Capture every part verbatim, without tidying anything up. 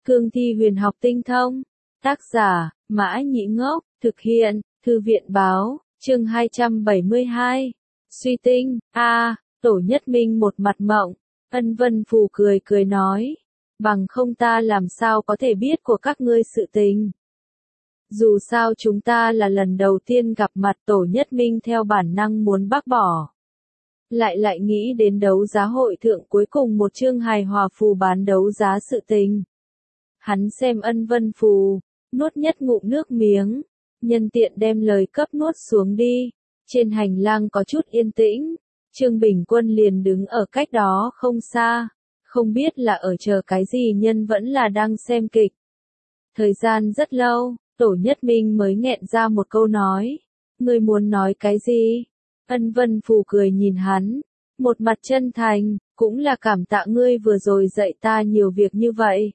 Cương thi huyền học tinh thông. Tác giả, Mã Nhĩ Ngốc, thực hiện, Thư viện báo, chương hai trăm bảy mươi hai. Suy tinh, a à, Tổ Nhất Minh một mặt mộng, Ân Vân Phù cười cười nói, bằng không ta làm sao có thể biết của các ngươi sự tình. Dù sao chúng ta là lần đầu tiên gặp mặt. Tổ Nhất Minh theo bản năng muốn bác bỏ. Lại lại nghĩ đến đấu giá hội thượng cuối cùng một chương hài hòa phù bán đấu giá sự tình. Hắn xem Ân Vân Phù, nuốt nhất ngụm nước miếng, nhân tiện đem lời cấp nuốt xuống đi. Trên hành lang có chút yên tĩnh, Trương Bình Quân liền đứng ở cách đó không xa, không biết là ở chờ cái gì nhân vẫn là đang xem kịch. Thời gian rất lâu, Tổ Nhất Minh mới nghẹn ra một câu nói, ngươi muốn nói cái gì? Ân Vân Phù cười nhìn hắn, một mặt chân thành, cũng là cảm tạ ngươi vừa rồi dạy ta nhiều việc như vậy.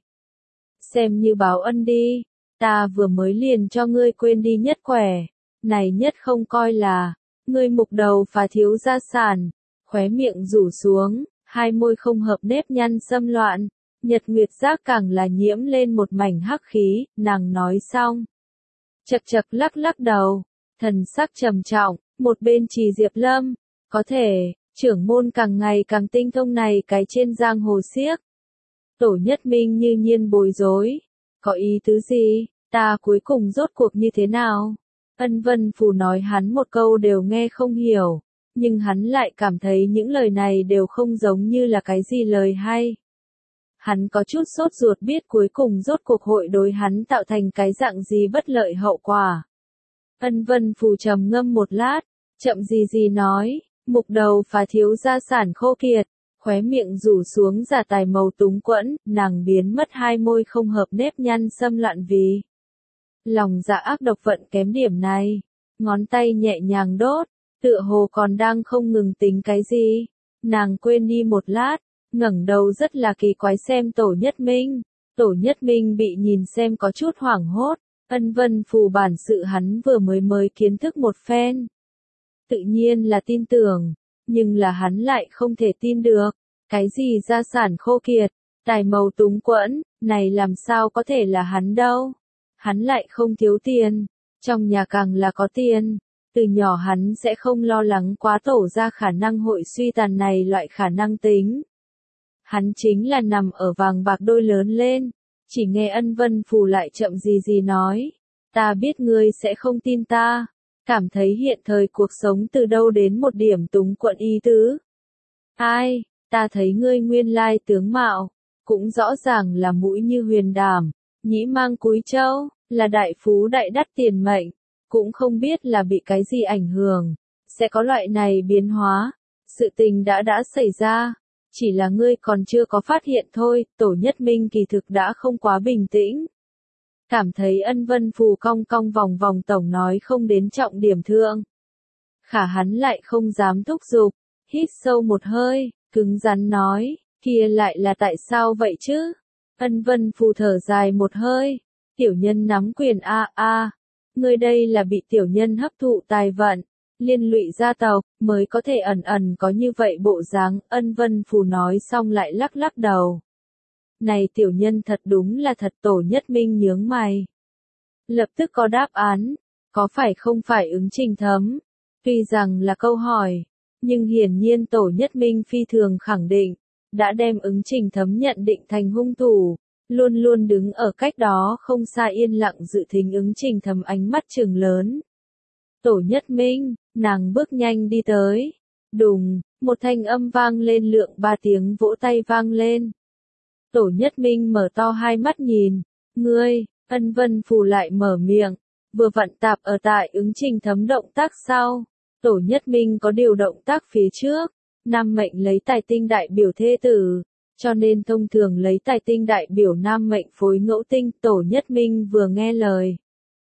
Xem như báo ân đi, ta vừa mới liền cho ngươi quên đi nhất khỏe, này nhất không coi là, ngươi mục đầu phá thiếu gia sản, khóe miệng rủ xuống, hai môi không hợp nếp nhăn xâm loạn, nhật nguyệt giác càng là nhiễm lên một mảnh hắc khí, nàng nói xong. Chật chật lắc lắc đầu, thần sắc trầm trọng, một bên Trì Diệp Lâm, có thể, trưởng môn càng ngày càng tinh thông này cái trên giang hồ xiếc. Tổ Nhất Minh như nhiên bối rối, có ý tứ gì, ta cuối cùng rốt cuộc như thế nào? Ân Vân Phù nói hắn một câu đều nghe không hiểu, nhưng hắn lại cảm thấy những lời này đều không giống như là cái gì lời hay. Hắn có chút sốt ruột biết cuối cùng rốt cuộc hội đối hắn tạo thành cái dạng gì bất lợi hậu quả. Ân Vân Phù trầm ngâm một lát, chậm gì gì nói, mục đầu phá thiếu gia sản khô kiệt, khóe miệng rủ xuống giả tài màu túng quẫn, nàng biến mất hai môi không hợp nếp nhăn xâm loạn vì lòng dạ ác độc vận kém điểm này, ngón tay nhẹ nhàng đốt, tựa hồ còn đang không ngừng tính cái gì. Nàng quên đi một lát, ngẩng đầu rất là kỳ quái xem Tổ Nhất Minh. Tổ Nhất Minh bị nhìn xem có chút hoảng hốt, Ân Vân Phù bản sự hắn vừa mới mới kiến thức một phen. Tự nhiên là tin tưởng, nhưng là hắn lại không thể tin được. Cái gì gia sản khô kiệt, tài màu túng quẫn, này làm sao có thể là hắn đâu. Hắn lại không thiếu tiền, trong nhà càng là có tiền. Từ nhỏ hắn sẽ không lo lắng quá tổ ra khả năng hội suy tàn này loại khả năng tính. Hắn chính là nằm ở vàng bạc đôi lớn lên, chỉ nghe Ân Vân Phù lại chậm gì gì nói. Ta biết ngươi sẽ không tin ta, cảm thấy hiện thời cuộc sống từ đâu đến một điểm túng quẫn ý tứ. Ai, ta thấy ngươi nguyên lai tướng mạo, cũng rõ ràng là mũi như huyền đàm, nhĩ mang cúi châu, là đại phú đại đắt tiền mệnh, cũng không biết là bị cái gì ảnh hưởng, sẽ có loại này biến hóa. Sự tình đã đã xảy ra, chỉ là ngươi còn chưa có phát hiện thôi. Tổ Nhất Minh kỳ thực đã không quá bình tĩnh. Cảm thấy Ân Vân Phù cong cong vòng vòng tổng nói không đến trọng điểm thượng. Khả hắn lại không dám thúc giục, hít sâu một hơi, cứng rắn nói, kia lại là tại sao vậy chứ? Ân Vân Phù thở dài một hơi, tiểu nhân nắm quyền a a, ngươi đây là bị tiểu nhân hấp thụ tài vận, liên lụy gia tộc, mới có thể ẩn ẩn có như vậy bộ dáng. Ân Vân Phù nói xong lại lắc lắc đầu. Này tiểu nhân thật đúng là thật. Tổ Nhất Minh nhướng mày. Lập tức có đáp án, có phải không phải ứng Trình Thấm? Tuy rằng là câu hỏi, nhưng hiển nhiên Tổ Nhất Minh phi thường khẳng định, đã đem ứng Trình Thấm nhận định thành hung thủ, luôn luôn đứng ở cách đó không xa yên lặng dự thính ứng Trình Thấm ánh mắt trừng lớn. Tổ Nhất Minh, nàng bước nhanh đi tới, đùng, một thanh âm vang lên lượng ba tiếng vỗ tay vang lên. Tổ Nhất Minh mở to hai mắt nhìn, ngươi, Ân Vân Phù lại mở miệng, vừa vặn tạp ở tại ứng Trình Thấm động tác sau. Tổ Nhất Minh có điều động tác phía trước, nam mệnh lấy tài tinh đại biểu thê tử, cho nên thông thường lấy tài tinh đại biểu nam mệnh phối ngẫu tinh. Tổ Nhất Minh vừa nghe lời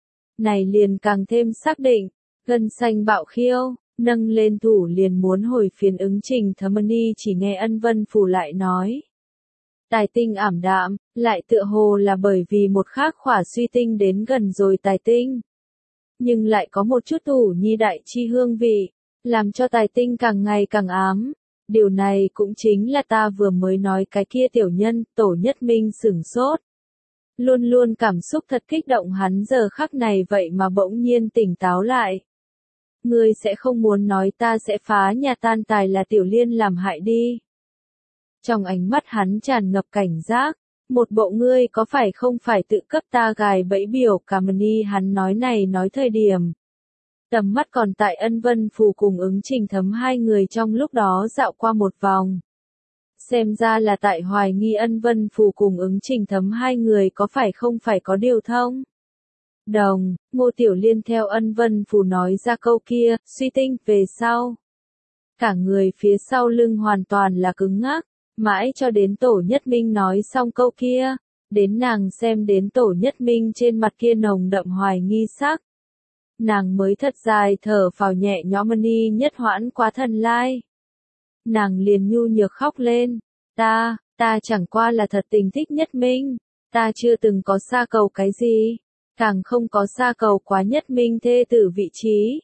này liền càng thêm xác định, gân xanh bạo khiêu, nâng lên thủ liền muốn hồi phiền ứng Trình Thấm. Ni chỉ nghe Ân Vân Phù lại nói. Tài tinh ảm đạm, lại tựa hồ là bởi vì một khác khỏa suy tinh đến gần rồi tài tinh. Nhưng lại có một chút thủ nhi đại chi hương vị, làm cho tài tinh càng ngày càng ám. Điều này cũng chính là ta vừa mới nói cái kia tiểu nhân. Tổ Nhất Minh sửng sốt. Luôn luôn cảm xúc thật kích động hắn giờ khắc này vậy mà bỗng nhiên tỉnh táo lại. Ngươi sẽ không muốn nói ta sẽ phá nhà tan tài là Tiểu Liên làm hại đi. Trong ánh mắt hắn tràn ngập cảnh giác, một bộ ngươi có phải không phải tự cấp ta gài bẫy biểu cảm ni hắn nói này nói thời điểm. Tầm mắt còn tại Ân Vân Phù cùng Ứng Trình Thấm hai người trong lúc đó dạo qua một vòng. Xem ra là tại hoài nghi Ân Vân Phù cùng Ứng Trình Thấm hai người có phải không phải có điều thông. Đồng, Ngô Tiểu Liên theo Ân Vân Phù nói ra câu kia, suy tinh, về sau. Cả người phía sau lưng hoàn toàn là cứng ngắc, mãi cho đến Tổ Nhất Minh nói xong câu kia, đến nàng xem đến Tổ Nhất Minh trên mặt kia nồng đậm hoài nghi sắc. Nàng mới thật dài thở phào nhẹ nhõm ni nhất hoãn quá thần lai. Nàng liền nhu nhược khóc lên, ta, ta chẳng qua là thật tình thích Nhất Minh, ta chưa từng có xa cầu cái gì, càng không có xa cầu quá Nhất Minh thê tử vị trí.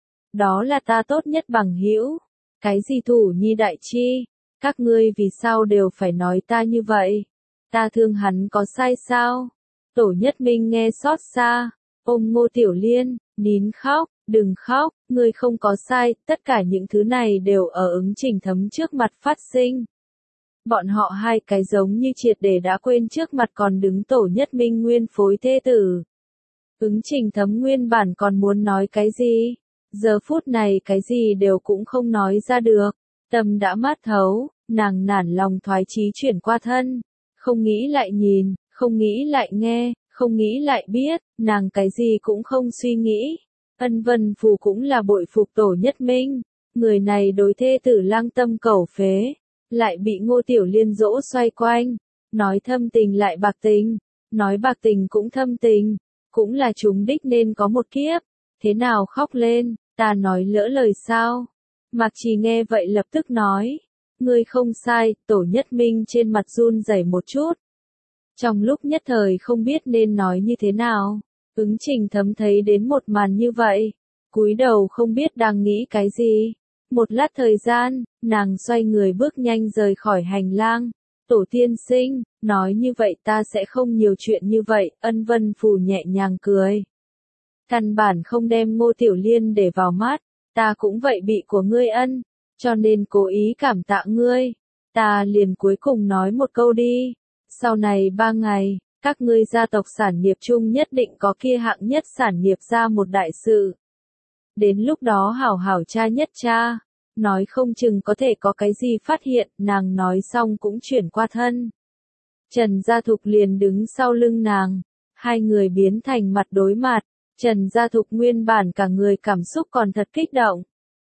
Đó là ta tốt nhất bằng hữu, cái gì thủ nhi đại chi, các ngươi vì sao đều phải nói ta như vậy, ta thương hắn có sai sao? Tổ Nhất Minh nghe xót xa, ôm Ngô Tiểu Liên, nín khóc, đừng khóc, ngươi không có sai, tất cả những thứ này đều ở Ứng Trình Thấm trước mặt phát sinh. Bọn họ hai cái giống như triệt để đã quên trước mặt còn đứng Tổ Nhất Minh nguyên phối thê tử. Ứng Trình Thấm nguyên bản còn muốn nói cái gì, giờ phút này cái gì đều cũng không nói ra được, tâm đã mát thấu, nàng nản lòng thoái chí chuyển qua thân, không nghĩ lại nhìn, không nghĩ lại nghe, không nghĩ lại biết, nàng cái gì cũng không suy nghĩ. Ân Vân Phù cũng là bội phục Tổ Nhất Minh, người này đối thê tử lang tâm cẩu phế, lại bị Ngô Tiểu Liên dỗ xoay quanh, nói thâm tình lại bạc tình, nói bạc tình cũng thâm tình, cũng là chúng đích nên có một kiếp, thế nào khóc lên, ta nói lỡ lời sao? Mạc Trì nghe vậy lập tức nói, ngươi không sai, Tổ Nhất Minh trên mặt run rẩy một chút. Trong lúc nhất thời không biết nên nói như thế nào, Ứng Trình Thấm thấy đến một màn như vậy, cúi đầu không biết đang nghĩ cái gì. Một lát thời gian, nàng xoay người bước nhanh rời khỏi hành lang. Tổ tiên sinh, nói như vậy ta sẽ không nhiều chuyện như vậy, Ân Vân Phù nhẹ nhàng cười. Căn bản không đem Ngô Tiểu Liên để vào mắt, ta cũng vậy bị của ngươi ân, cho nên cố ý cảm tạ ngươi. Ta liền cuối cùng nói một câu đi, sau này ba ngày, các ngươi gia tộc sản nghiệp chung nhất định có kia hạng nhất sản nghiệp ra một đại sự. Đến lúc đó hảo hảo cha nhất cha, nói không chừng có thể có cái gì phát hiện, nàng nói xong cũng chuyển qua thân. Trần Gia Thục liền đứng sau lưng nàng, hai người biến thành mặt đối mặt, Trần Gia Thục nguyên bản cả người cảm xúc còn thật kích động.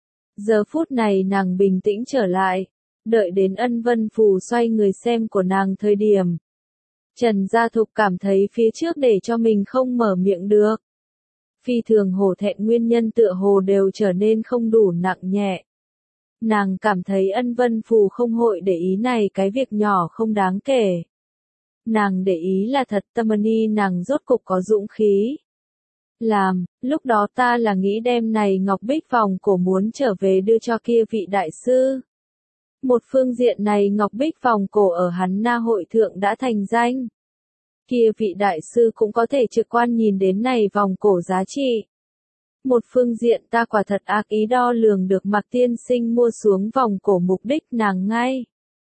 Giờ phút này nàng bình tĩnh trở lại, đợi đến Ân Vân Phù xoay người xem của nàng thời điểm. Trần Gia Thục cảm thấy phía trước để cho mình không mở miệng được. Phi thường hổ thẹn nguyên nhân tựa hồ đều trở nên không đủ nặng nhẹ. Nàng cảm thấy Ân Vân Phù không hội để ý này cái việc nhỏ không đáng kể. Nàng để ý là thật tâm ni nàng rốt cục có dũng khí. Làm, lúc đó ta là nghĩ đem này ngọc bích vòng cổ muốn trở về đưa cho kia vị đại sư. Một phương diện này ngọc bích vòng cổ ở hắn na hội thượng đã thành danh. Kia vị đại sư cũng có thể trực quan nhìn đến này vòng cổ giá trị. Một phương diện ta quả thật ác ý đo lường được Mạc tiên sinh mua xuống vòng cổ mục đích nàng ngay.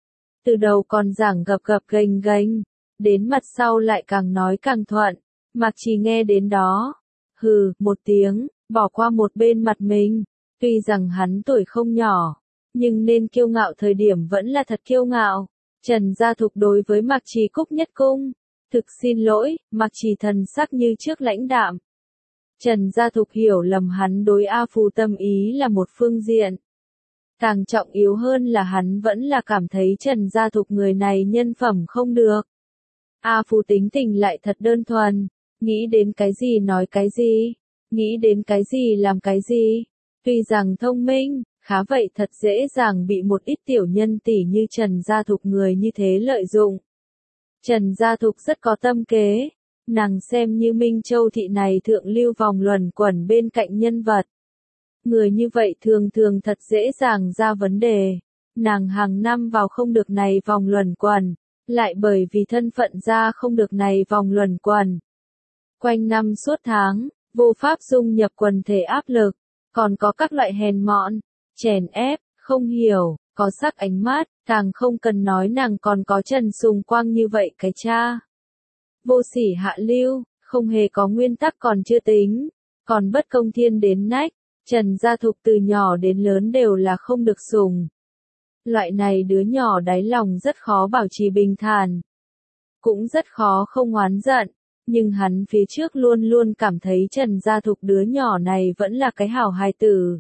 Từ đầu còn giảng gập gập gềnh gềnh, đến mặt sau lại càng nói càng thuận, Mạc Trì nghe đến đó. Hừ, một tiếng, bỏ qua một bên mặt mình, tuy rằng hắn tuổi không nhỏ, nhưng nên kiêu ngạo thời điểm vẫn là thật kiêu ngạo. Trần Gia Thục đối với Mạc Trì cúc nhất cung, thực xin lỗi, Mạc Trì thần sắc như trước lãnh đạm. Trần Gia Thục hiểu lầm hắn đối A Phù tâm ý là một phương diện. Càng trọng yếu hơn là hắn vẫn là cảm thấy Trần Gia Thục người này nhân phẩm không được. A Phù tính tình lại thật đơn thuần, nghĩ đến cái gì nói cái gì, nghĩ đến cái gì làm cái gì. Tuy rằng thông minh, khá vậy thật dễ dàng bị một ít tiểu nhân tỷ như Trần Gia Thục người như thế lợi dụng. Trần Gia Thục rất có tâm kế, nàng xem như Minh Châu thị này thượng lưu vòng luẩn quẩn bên cạnh nhân vật. Người như vậy thường thường thật dễ dàng ra vấn đề, nàng hàng năm vào không được này vòng luẩn quẩn, lại bởi vì thân phận ra không được này vòng luẩn quẩn. Quanh năm suốt tháng, vô pháp dung nhập quần thể áp lực, còn có các loại hèn mọn, chèn ép, không hiểu, có sắc ánh mắt, càng không cần nói nàng còn có Trần Sùng Quang như vậy cái cha. Vô sỉ hạ lưu, không hề có nguyên tắc còn chưa tính, còn bất công thiên đến nách, Trần Gia Thục từ nhỏ đến lớn đều là không được sủng. Loại này đứa nhỏ đáy lòng rất khó bảo trì bình thản, cũng rất khó không oán giận, nhưng hắn phía trước luôn luôn cảm thấy Trần Gia Thục đứa nhỏ này vẫn là cái hảo hài tử.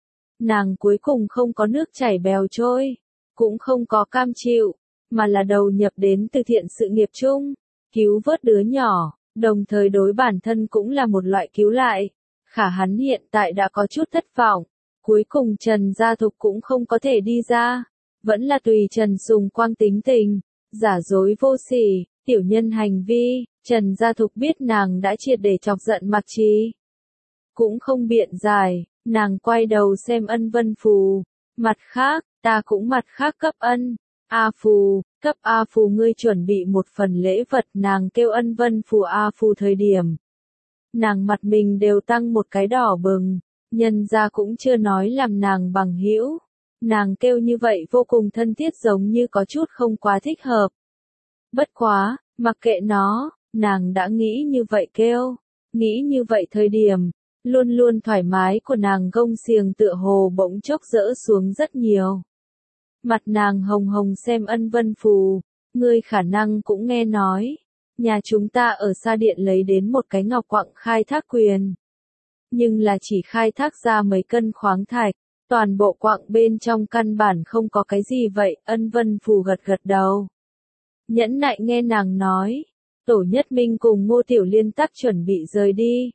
Nàng cuối cùng không có nước chảy bèo trôi, cũng không có cam chịu, mà là đầu nhập đến từ thiện sự nghiệp chung, cứu vớt đứa nhỏ, đồng thời đối bản thân cũng là một loại cứu lại. Khả hắn hiện tại đã có chút thất vọng, cuối cùng Trần Gia Thục cũng không có thể đi ra, vẫn là tùy Trần Sùng Quang tính tình, giả dối vô sỉ, tiểu nhân hành vi, Trần Gia Thục biết nàng đã triệt để chọc giận Mạc Trì. Cũng không biện giải, nàng quay đầu xem Ân Vân Phù, mặt khác, ta cũng mặt khác cấp ân, A Phù, cấp A Phù ngươi chuẩn bị một phần lễ vật nàng kêu Ân Vân Phù A Phù thời điểm. Nàng mặt mình đều tăng một cái đỏ bừng, nhân ra cũng chưa nói làm nàng bằng hữu. Nàng kêu như vậy vô cùng thân thiết giống như có chút không quá thích hợp. Bất quá, mặc kệ nó, nàng đã nghĩ như vậy kêu, nghĩ như vậy thời điểm, luôn luôn thoải mái của nàng gông xiềng tựa hồ bỗng chốc rỡ xuống rất nhiều. Mặt nàng hồng hồng xem Ân Vân Phù, ngươi khả năng cũng nghe nói. Nhà chúng ta ở Sa Điện lấy đến một cái ngọc quặng khai thác quyền. Nhưng là chỉ khai thác ra mấy cân khoáng thạch, toàn bộ quặng bên trong căn bản không có cái gì vậy, Ân Vân Phù gật gật đầu. Nhẫn nại nghe nàng nói, Tổ Nhất Minh cùng Ngô Tiểu Liên tắc chuẩn bị rời đi.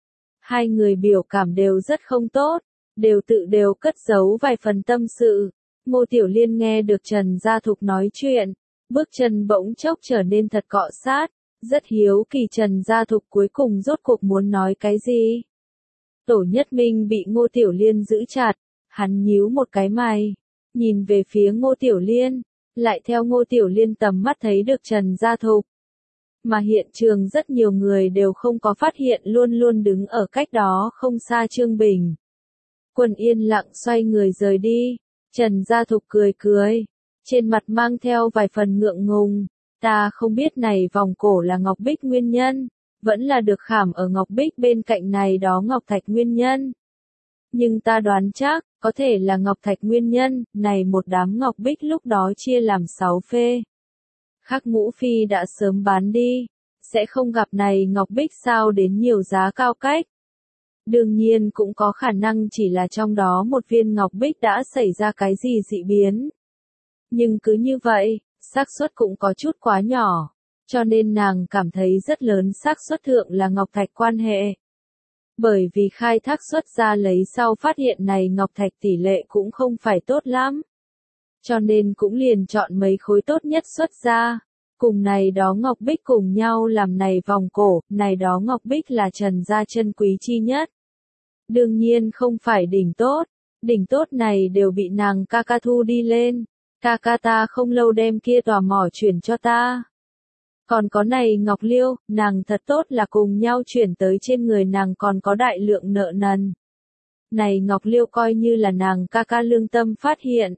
Hai người biểu cảm đều rất không tốt, đều tự đều cất giấu vài phần tâm sự. Ngô Tiểu Liên nghe được Trần Gia Thục nói chuyện, bước chân bỗng chốc trở nên thật cọ sát, rất hiếu kỳ Trần Gia Thục cuối cùng rốt cuộc muốn nói cái gì. Tổ Nhất Minh bị Ngô Tiểu Liên giữ chặt, hắn nhíu một cái mày, nhìn về phía Ngô Tiểu Liên, lại theo Ngô Tiểu Liên tầm mắt thấy được Trần Gia Thục. Mà hiện trường rất nhiều người đều không có phát hiện luôn luôn đứng ở cách đó không xa Trương Bình. Quân yên lặng xoay người rời đi, Trần Gia Thục cười cười, trên mặt mang theo vài phần ngượng ngùng, ta không biết này vòng cổ là ngọc bích nguyên nhân, vẫn là được khảm ở ngọc bích bên cạnh này đó ngọc thạch nguyên nhân. Nhưng ta đoán chắc, có thể là ngọc thạch nguyên nhân, này một đám ngọc bích lúc đó chia làm sáu phê. Khắc Ngũ Phi đã sớm bán đi, sẽ không gặp này ngọc bích sao đến nhiều giá cao cách. Đương nhiên cũng có khả năng chỉ là trong đó một viên ngọc bích đã xảy ra cái gì dị biến. Nhưng cứ như vậy, xác suất cũng có chút quá nhỏ, cho nên nàng cảm thấy rất lớn xác suất thượng là ngọc thạch quan hệ. Bởi vì khai thác xuất ra lấy sau phát hiện này ngọc thạch tỷ lệ cũng không phải tốt lắm. Cho nên cũng liền chọn mấy khối tốt nhất xuất ra. Cùng này đó ngọc bích cùng nhau làm này vòng cổ, này đó ngọc bích là Trần gia chân quý chi nhất. Đương nhiên không phải đỉnh tốt, đỉnh tốt này đều bị nàng ca ca thu đi lên. Ca ca ta không lâu đem kia tòa mỏ chuyển cho ta. Còn có này ngọc liêu, nàng thật tốt là cùng nhau chuyển tới trên người nàng còn có đại lượng nợ nần. Này ngọc liêu coi như là nàng ca ca lương tâm phát hiện.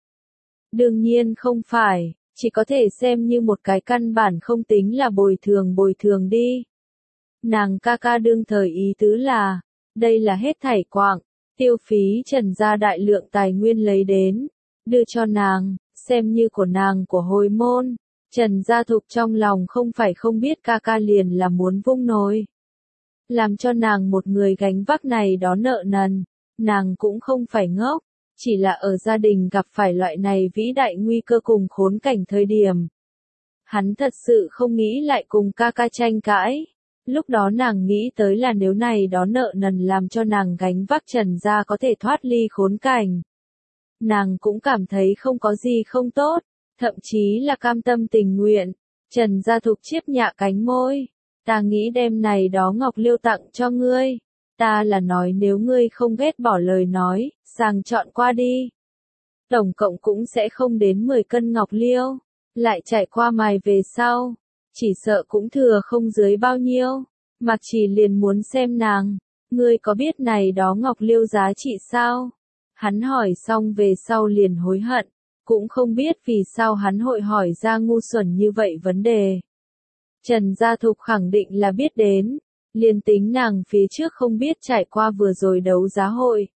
Đương nhiên không phải, chỉ có thể xem như một cái căn bản không tính là bồi thường bồi thường đi. Nàng ca ca đương thời ý tứ là, đây là hết thảy quạng, tiêu phí Trần gia đại lượng tài nguyên lấy đến, đưa cho nàng, xem như của nàng của hồi môn. Trần Gia Thục trong lòng không phải không biết ca ca liền là muốn vung nồi. Làm cho nàng một người gánh vác này đó nợ nần, nàng cũng không phải ngốc, chỉ là ở gia đình gặp phải loại này vĩ đại nguy cơ cùng khốn cảnh thời điểm. Hắn thật sự không nghĩ lại cùng ca ca tranh cãi. Lúc đó nàng nghĩ tới là nếu này đó nợ nần làm cho nàng gánh vác Trần Gia có thể thoát ly khốn cảnh. Nàng cũng cảm thấy không có gì không tốt. Thậm chí là cam tâm tình nguyện. Trần Gia Thục chiếp nhạ cánh môi. Ta nghĩ đêm này đó ngọc liêu tặng cho ngươi. Ta là nói nếu ngươi không ghét bỏ lời nói, sàng chọn qua đi. Tổng cộng cũng sẽ không đến mười cân ngọc liêu. lại trải qua mài về sau, chỉ sợ cũng thừa không dưới bao nhiêu. Mạc Trì liền muốn xem nàng, ngươi có biết này đó ngọc liêu giá trị sao? Hắn hỏi xong về sau liền hối hận, cũng không biết vì sao hắn hội hỏi ra ngu xuẩn như vậy vấn đề. Trần Gia Thục khẳng định là biết đến, liền tính nàng phía trước không biết trải qua vừa rồi đấu giá hội.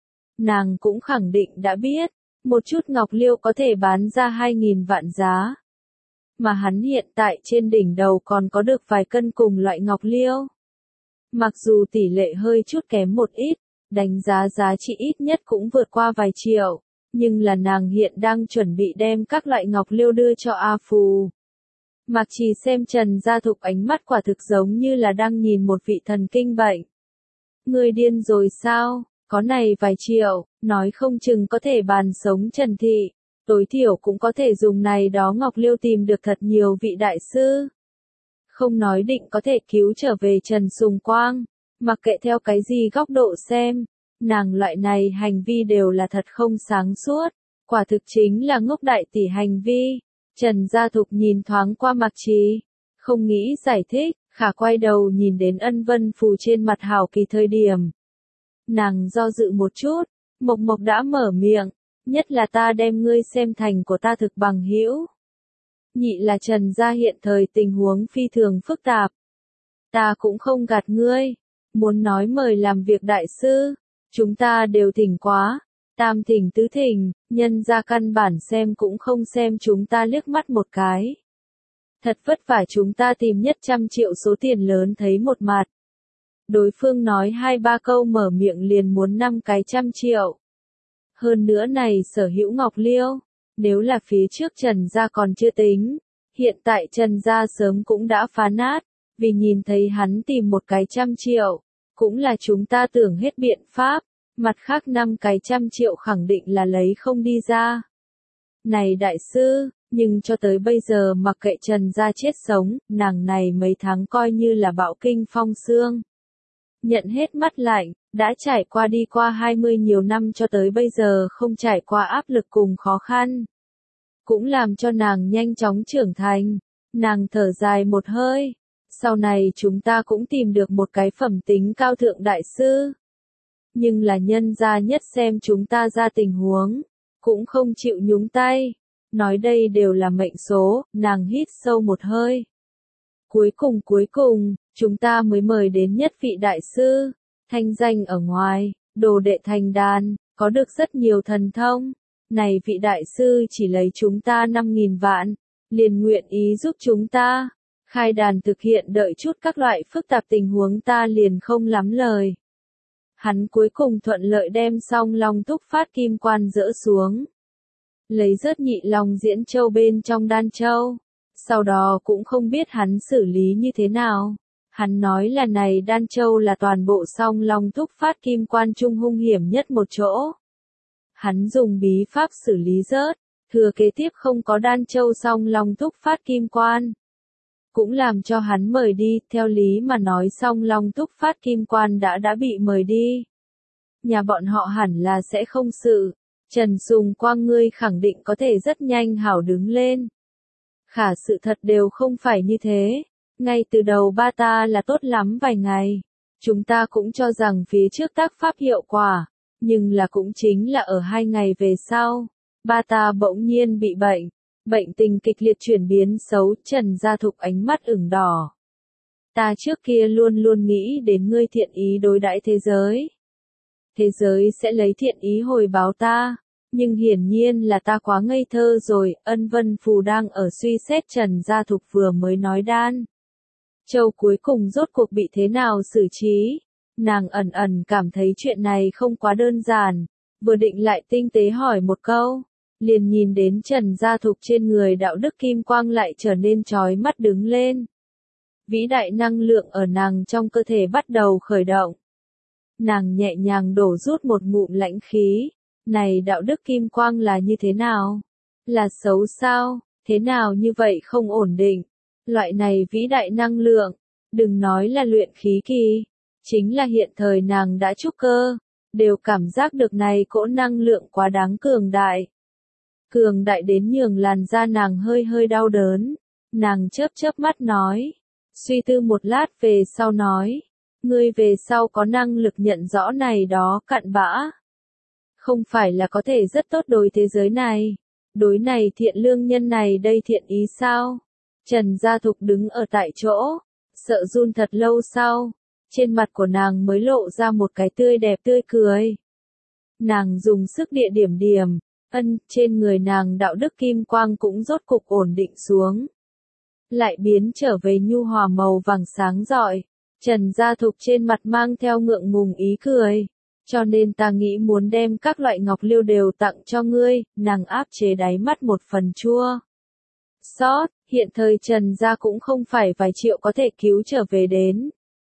Nàng cũng khẳng định đã biết, một chút ngọc liêu có thể bán ra hai nghìn vạn giá. Mà hắn hiện tại trên đỉnh đầu còn có được vài cân cùng loại ngọc liêu. Mặc dù tỷ lệ hơi chút kém một ít, đánh giá giá trị ít nhất cũng vượt qua vài triệu, nhưng là nàng hiện đang chuẩn bị đem các loại ngọc liêu đưa cho A Phù. Mạc Trì xem Trần Gia Thục ánh mắt quả thực giống như là đang nhìn một vị thần kinh bệnh. Ngươi điên rồi sao, có này vài triệu, nói không chừng có thể bàn sống Trần Thị, tối thiểu cũng có thể dùng này đó ngọc liêu tìm được thật nhiều vị đại sư. Không nói định có thể cứu trở về Trần Sùng Quang, mặc kệ theo cái gì góc độ xem, nàng loại này hành vi đều là thật không sáng suốt, quả thực chính là ngốc đại tỷ hành vi. Trần Gia Thục nhìn thoáng qua Mạc Trì, không nghĩ giải thích, khả quay đầu nhìn đến Ân Vân Phù trên mặt hảo kỳ thời điểm. Nàng do dự một chút, Mộc Mộc đã mở miệng, nhất là ta đem ngươi xem thành của ta thực bằng hữu. Nhị là Trần Gia hiện thời tình huống phi thường phức tạp. Ta cũng không gạt ngươi, muốn nói mời làm việc đại sư, chúng ta đều thỉnh quá, tam thỉnh tứ thỉnh, nhân ra căn bản xem cũng không xem chúng ta liếc mắt một cái. Thật vất vả chúng ta tìm nhất trăm triệu số tiền lớn thấy một mặt. Đối phương nói hai ba câu mở miệng liền muốn năm cái trăm triệu. Hơn nữa này sở hữu ngọc liêu, nếu là phía trước Trần Gia còn chưa tính, hiện tại Trần Gia sớm cũng đã phá nát, vì nhìn thấy hắn tìm một cái trăm triệu, cũng là chúng ta tưởng hết biện pháp, mặt khác năm cái trăm triệu khẳng định là lấy không đi ra. Này đại sư, nhưng cho tới bây giờ mặc kệ Trần Gia chết sống, nàng này mấy tháng coi như là bão kinh phong xương. Nhận hết mắt lạnh, đã trải qua đi qua hai mươi nhiều năm cho tới bây giờ không trải qua áp lực cùng khó khăn. Cũng làm cho nàng nhanh chóng trưởng thành, nàng thở dài một hơi, sau này chúng ta cũng tìm được một cái phẩm tính cao thượng đại sư. Nhưng là nhân gia nhất xem chúng ta ra tình huống, cũng không chịu nhúng tay, nói đây đều là mệnh số, nàng hít sâu một hơi. Cuối cùng cuối cùng, chúng ta mới mời đến nhất vị đại sư, thanh danh ở ngoài, đồ đệ thành đàn, có được rất nhiều thần thông. Này vị đại sư chỉ lấy chúng ta năm nghìn vạn, liền nguyện ý giúp chúng ta. Khai đàn thực hiện đợi chút các loại phức tạp tình huống ta liền không lắm lời. Hắn cuối cùng thuận lợi đem xong Long Thúc Phát kim quan dỡ xuống. Lấy rớt nhị Long Diễn Châu bên trong đan châu. Sau đó cũng không biết hắn xử lý như thế nào. Hắn nói là này đan châu là toàn bộ song Long Thúc Phát kim quan trung hung hiểm nhất một chỗ. Hắn dùng bí pháp xử lý rớt, thừa kế tiếp không có đan châu song Long Thúc Phát kim quan. Cũng làm cho hắn mời đi, theo lý mà nói song Long Thúc Phát kim quan đã đã bị mời đi. Nhà bọn họ hẳn là sẽ không sự. Trần Sùng Quang ngươi khẳng định có thể rất nhanh hảo đứng lên. Khả sự thật đều không phải như thế. Ngay từ đầu ba ta là tốt lắm vài ngày. Chúng ta cũng cho rằng phía trước tác pháp hiệu quả. Nhưng là cũng chính là ở hai ngày về sau. Ba ta bỗng nhiên bị bệnh. Bệnh tình kịch liệt chuyển biến xấu, Trần Gia Thục ánh mắt ửng đỏ. Ta trước kia luôn luôn nghĩ đến ngươi thiện ý đối đãi thế giới. Thế giới sẽ lấy thiện ý hồi báo ta. Nhưng hiển nhiên là ta quá ngây thơ rồi, Ân Vân Phù đang ở suy xét Trần Gia Thục vừa mới nói đan. Châu cuối cùng rốt cuộc bị thế nào xử trí? Nàng ẩn ẩn cảm thấy chuyện này không quá đơn giản, vừa định lại tinh tế hỏi một câu, liền nhìn đến Trần Gia Thục trên người đạo đức kim quang lại trở nên chói mắt đứng lên. Vĩ đại năng lượng ở nàng trong cơ thể bắt đầu khởi động. Nàng nhẹ nhàng đổ rút một ngụm lãnh khí. Này đạo đức kim quang là như thế nào? Là xấu sao? Thế nào như vậy không ổn định? Loại này vĩ đại năng lượng, đừng nói là luyện khí kỳ, chính là hiện thời nàng đã trúc cơ, đều cảm giác được này cỗ năng lượng quá đáng cường đại. cường đại đến nhường làn da nàng hơi hơi đau đớn. Nàng chớp chớp mắt nói, suy tư một lát về sau nói, ngươi về sau có năng lực nhận rõ này đó cặn bã. Không phải là có thể rất tốt đối thế giới này, đối này thiện lương nhân này đây thiện ý sao? Trần Gia Thục đứng ở tại chỗ, sợ run thật lâu sau, trên mặt của nàng mới lộ ra một cái tươi đẹp tươi cười. Nàng dùng sức địa điểm điểm, ân, trên người nàng đạo đức kim quang cũng rốt cục ổn định xuống. Lại biến trở về nhu hòa màu vàng sáng rọi, Trần Gia Thục trên mặt mang theo ngượng ngùng ý cười. Cho nên ta nghĩ muốn đem các loại ngọc liêu đều tặng cho ngươi, nàng áp chế đáy mắt một phần chua. Xót, hiện thời Trần gia cũng không phải vài triệu có thể cứu trở về đến.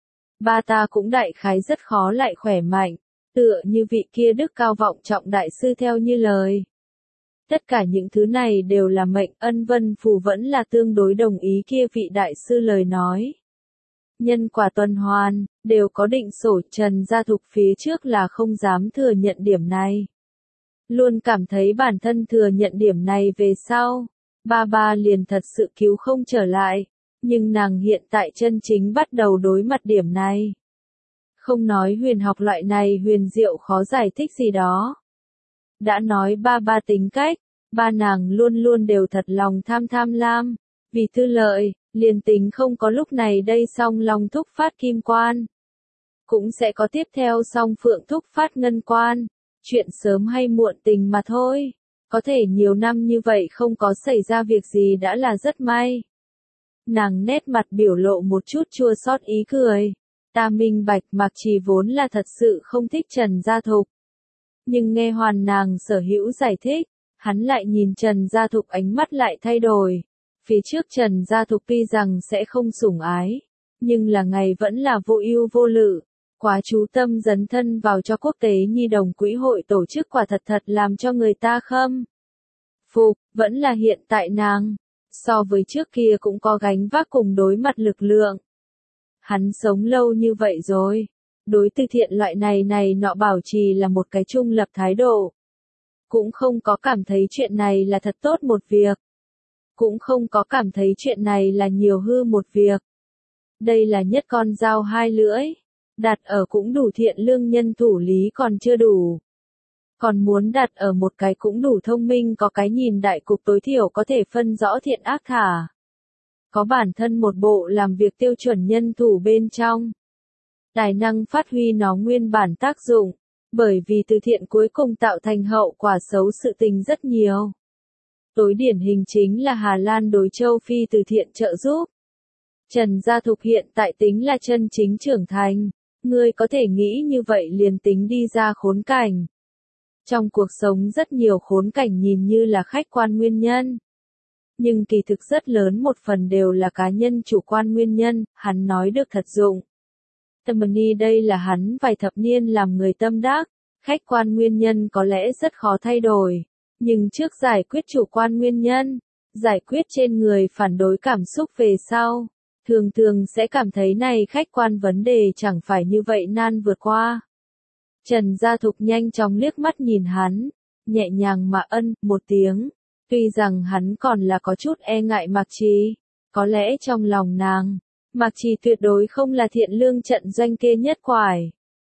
Ba ta cũng đại khái rất khó lại khỏe mạnh, tựa như vị kia đức cao vọng trọng đại sư theo như lời. Tất cả những thứ này đều là mệnh, Ân Vân Phù vẫn là tương đối đồng ý kia vị đại sư lời nói. Nhân quả tuần hoàn, đều có định sổ, Trần Gia Thục phía trước là không dám thừa nhận điểm này. Luôn cảm thấy bản thân thừa nhận điểm này về sau, ba ba liền thật sự cứu không trở lại, nhưng nàng hiện tại chân chính bắt đầu đối mặt điểm này. Không nói huyền học loại này huyền diệu khó giải thích gì đó. Đã nói ba ba tính cách, ba nàng luôn luôn đều thật lòng tham tham lam, vì tư lợi. Liền tính không có lúc này đây song long thúc phát kim quan. Cũng sẽ có tiếp theo song phượng thúc phát ngân quan. Chuyện sớm hay muộn tình mà thôi. Có thể nhiều năm như vậy không có xảy ra việc gì đã là rất may. Nàng nét mặt biểu lộ một chút chua xót ý cười. Ta minh bạch Mạc Trì vốn là thật sự không thích Trần Gia Thục. Nhưng nghe hoàn nàng sở hữu giải thích, hắn lại nhìn Trần Gia Thục ánh mắt lại thay đổi. Phía trước Trần Gia Thục tuy rằng sẽ không sủng ái, nhưng là ngày vẫn là vô ưu vô lự, quá chú tâm dấn thân vào cho quốc tế nhi đồng quỹ hội tổ chức quả thật thật làm cho người ta khâm phục, vẫn là hiện tại nàng, so với trước kia cũng có gánh vác cùng đối mặt lực lượng. Hắn sống lâu như vậy rồi, đối từ thiện loại này này nọ bảo trì là một cái trung lập thái độ. Cũng không có cảm thấy chuyện này là thật tốt một việc. Cũng không có cảm thấy chuyện này là nhiều hư một việc. Đây là nhất con dao hai lưỡi. Đặt ở cũng đủ thiện lương nhân thủ lý còn chưa đủ. Còn muốn đặt ở một cái cũng đủ thông minh có cái nhìn đại cục tối thiểu có thể phân rõ thiện ác thả. Có bản thân một bộ làm việc tiêu chuẩn nhân thủ bên trong. Tài năng phát huy nó nguyên bản tác dụng. Bởi vì từ thiện cuối cùng tạo thành hậu quả xấu sự tình rất nhiều. Tối điển hình chính là Hà Lan đối châu Phi từ thiện trợ giúp. Trần Gia Thục hiện tại tính là chân chính trưởng thành, ngươi có thể nghĩ như vậy liền tính đi ra khốn cảnh. Trong cuộc sống rất nhiều khốn cảnh nhìn như là khách quan nguyên nhân. Nhưng kỳ thực rất lớn một phần đều là cá nhân chủ quan nguyên nhân, hắn nói được thật dụng. Tâm-ni đây là hắn vài thập niên làm người tâm đắc, khách quan nguyên nhân có lẽ rất khó thay đổi. Nhưng trước giải quyết chủ quan nguyên nhân, giải quyết trên người phản đối cảm xúc về sau, thường thường sẽ cảm thấy này khách quan vấn đề chẳng phải như vậy nan vượt qua. Trần Gia Thục nhanh chóng liếc mắt nhìn hắn, nhẹ nhàng mà ân một tiếng, tuy rằng hắn còn là có chút e ngại Mạc Trì, có lẽ trong lòng nàng, Mạc Trì tuyệt đối không là thiện lương trận doanh kia nhất quải.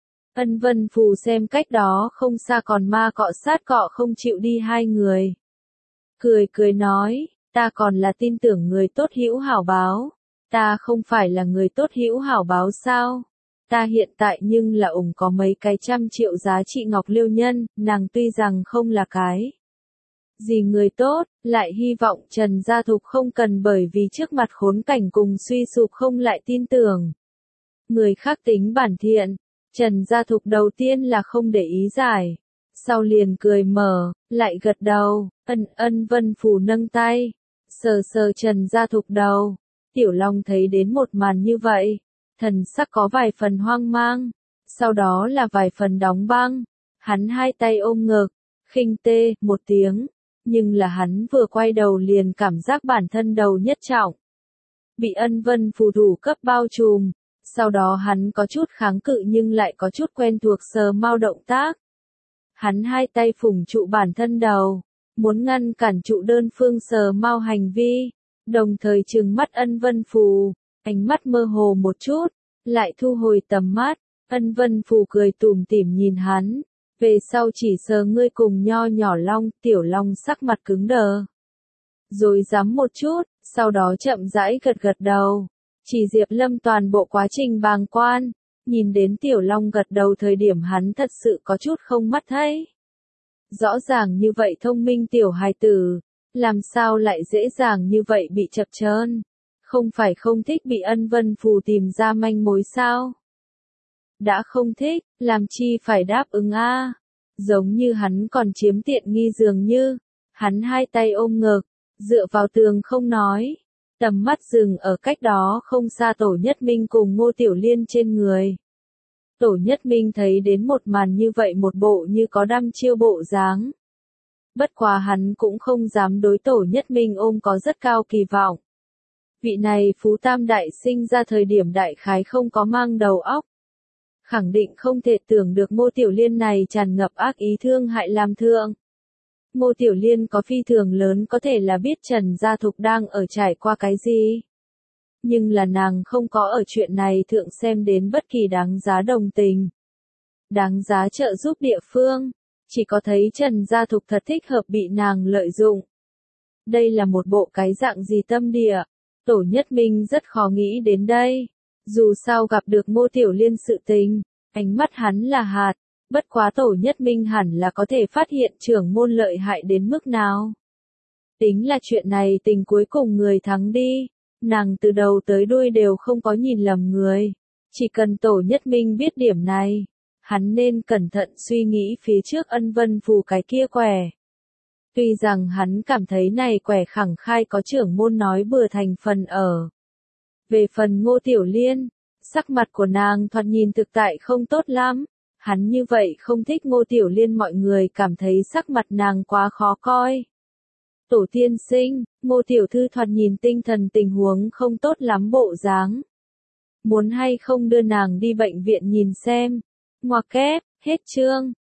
Ân Vân Phù xem cách đó không xa còn ma cọ sát cọ không chịu đi hai người. Cười cười nói, ta còn là tin tưởng người tốt hữu hảo báo. Ta không phải là người tốt hữu hảo báo sao? Ta hiện tại nhưng là ủng có mấy cái trăm triệu giá trị ngọc liêu nhân, nàng tuy rằng không là cái gì người tốt, lại hy vọng Trần Gia Thục không cần bởi vì trước mặt khốn cảnh cùng suy sụp không lại tin tưởng. Người khác tính bản thiện. Trần Gia Thục đầu tiên là không để ý giải, sau liền cười mở, lại gật đầu, ân ân Vân Phù nâng tay, sờ sờ Trần Gia Thục đầu. Tiểu Long thấy đến một màn như vậy, thần sắc có vài phần hoang mang, sau đó là vài phần đóng băng, hắn hai tay ôm ngực, khinh tê một tiếng, nhưng là hắn vừa quay đầu liền cảm giác bản thân đầu nhất trọng, bị Ân Vân Phù thủ cấp bao trùm. Sau đó hắn có chút kháng cự nhưng lại có chút quen thuộc sờ mau động tác. Hắn hai tay phủng trụ bản thân đầu, muốn ngăn cản trụ đơn phương sờ mau hành vi, đồng thời trừng mắt Ân Vân Phù, ánh mắt mơ hồ một chút, lại thu hồi tầm mắt, Ân Vân Phù cười tủm tỉm nhìn hắn, về sau chỉ sờ ngươi cùng nho nhỏ long, tiểu long sắc mặt cứng đờ. Rồi dám một chút, sau đó chậm rãi gật gật đầu, chỉ Diệp Lâm toàn bộ quá trình bàng quan, nhìn đến tiểu long gật đầu thời điểm hắn thật sự có chút không mắt thấy. Rõ ràng như vậy thông minh tiểu hài tử, làm sao lại dễ dàng như vậy bị chập chờn? Không phải không thích bị Ân Vân Phù tìm ra manh mối sao? Đã không thích, làm chi phải đáp ứng a? Giống như hắn còn chiếm tiện nghi dường như, hắn hai tay ôm ngực, dựa vào tường không nói, tầm mắt dừng ở cách đó không xa Tổ Nhất Minh cùng Ngô Tiểu Liên trên người. Tổ Nhất Minh thấy đến một màn như vậy một bộ như có đăm chiêu bộ dáng. Bất quá hắn cũng không dám đối Tổ Nhất Minh ôm có rất cao kỳ vọng. Vị này Phú Tam Đại sinh ra thời điểm đại khái không có mang đầu óc. Khẳng định không thể tưởng được Ngô Tiểu Liên này tràn ngập ác ý thương hại làm thương. Ngô Tiểu Liên có phi thường lớn có thể là biết Trần Gia Thục đang ở trải qua cái gì. Nhưng là nàng không có ở chuyện này thượng xem đến bất kỳ đáng giá đồng tình. Đáng giá trợ giúp địa phương, chỉ có thấy Trần Gia Thục thật thích hợp bị nàng lợi dụng. Đây là một bộ cái dạng gì tâm địa, Tổ Nhất Minh rất khó nghĩ đến đây. Dù sao gặp được Ngô Tiểu Liên sự tình, ánh mắt hắn là hạt, bất quá Tổ Nhất Minh hẳn là có thể phát hiện trưởng môn lợi hại đến mức nào. Tính là chuyện này tình cuối cùng người thắng đi, nàng từ đầu tới đuôi đều không có nhìn lầm người. Chỉ cần Tổ Nhất Minh biết điểm này, hắn nên cẩn thận suy nghĩ phía trước Ân Vân Phù cái kia quẻ. Tuy rằng hắn cảm thấy này quẻ khẳng khai có trưởng môn nói bừa thành phần ở. Về phần Ngô Tiểu Liên, sắc mặt của nàng thoạt nhìn thực tại không tốt lắm, hắn như vậy không thích Ngô Tiểu Liên mọi người cảm thấy sắc mặt nàng quá khó coi. Tổ tiên sinh, Ngô Tiểu Thư thoạt nhìn tinh thần tình huống không tốt lắm bộ dáng. Muốn hay không đưa nàng đi bệnh viện nhìn xem. Ngoặc kép, hết chương.